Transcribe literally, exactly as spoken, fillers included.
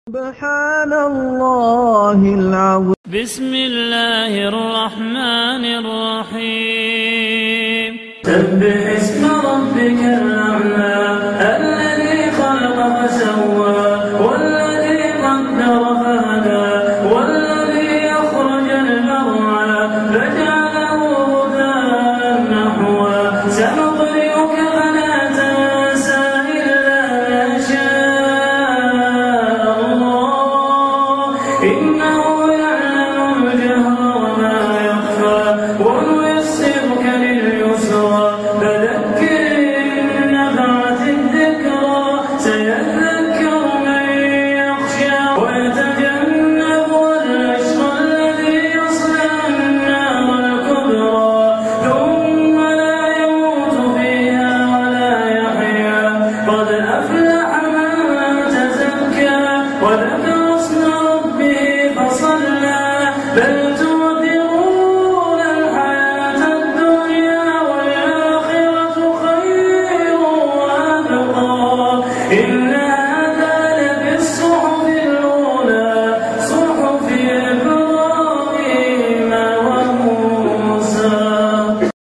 سبحان الله العظيم. بسم الله الرحمن الرحيم. سبح اسم ربك الأعلى الذي خلق فسوى والذي قدر فهدى والذي أخرج المرعى فجعله غثاء نحوا سنقرئك فلا تنسى إلا ما شاء الله إنه يعلم الجهر وما يخفى ونيسرك لليسرى فذكر إن نفعت الذكرى سيذكر من يخشى ويتجنبها الأشقى الذي يصلى النار الكبرى ثم لا يموت فيها ولا يحيا قد أفلح من تزكى وذكر اسم ربه فصلى بل